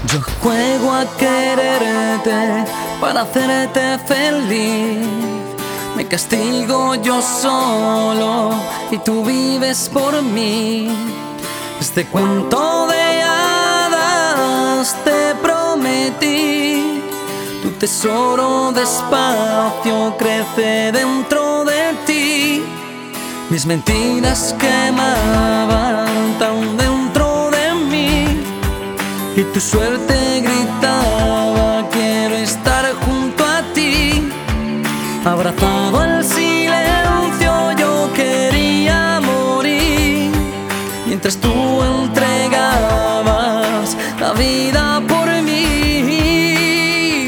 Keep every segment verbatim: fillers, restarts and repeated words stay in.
Yo juego a quererte para hacerte feliz. Me castigo yo solo y tú vives por mí. Este cuento de hadas te prometí. Tu tesoro despacio crece dentro de ti. Mis mentiras quemaban tan dentro de mí, y tu suerte gritaba: quiero estar junto a ti. Abrazado al silencio yo quería morir, mientras tú entregabas la vida por mí.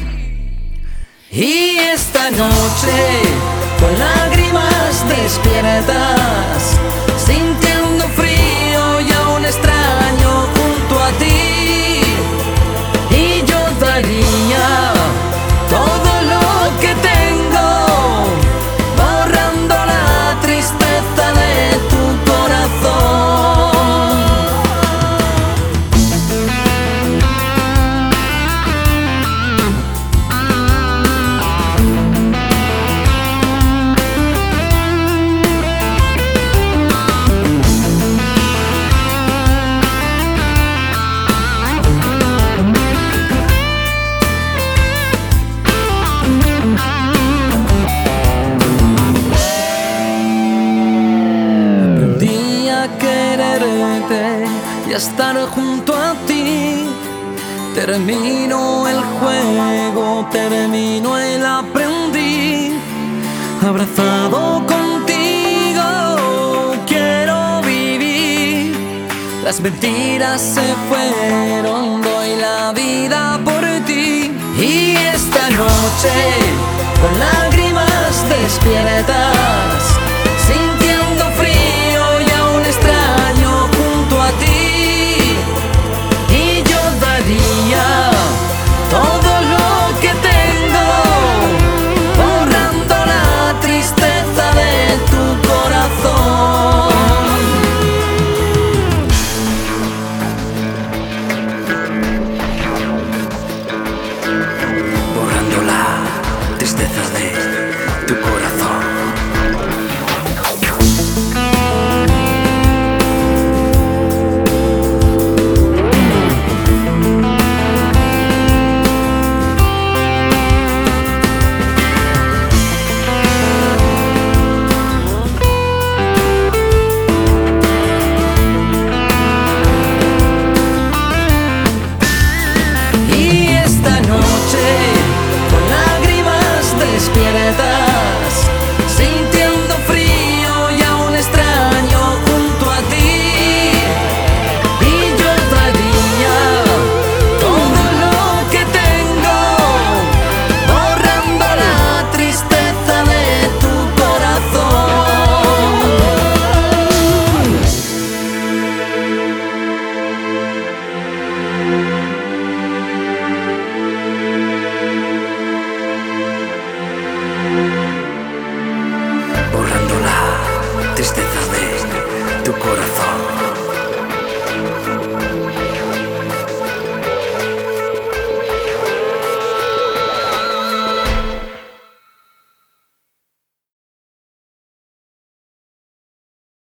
Y esta noche, con lágrimas despiertas, sintiendo frío y a un extraño junto a ti, y yo daría todo lo que tengo, borrando la tristeza de tu corazón. Y a estar junto a ti. Termino el juego, termino el aprendiz. Abrazado contigo quiero vivir. Las mentiras se fueron, doy la vida por ti. Y esta noche, con lágrimas despiertas,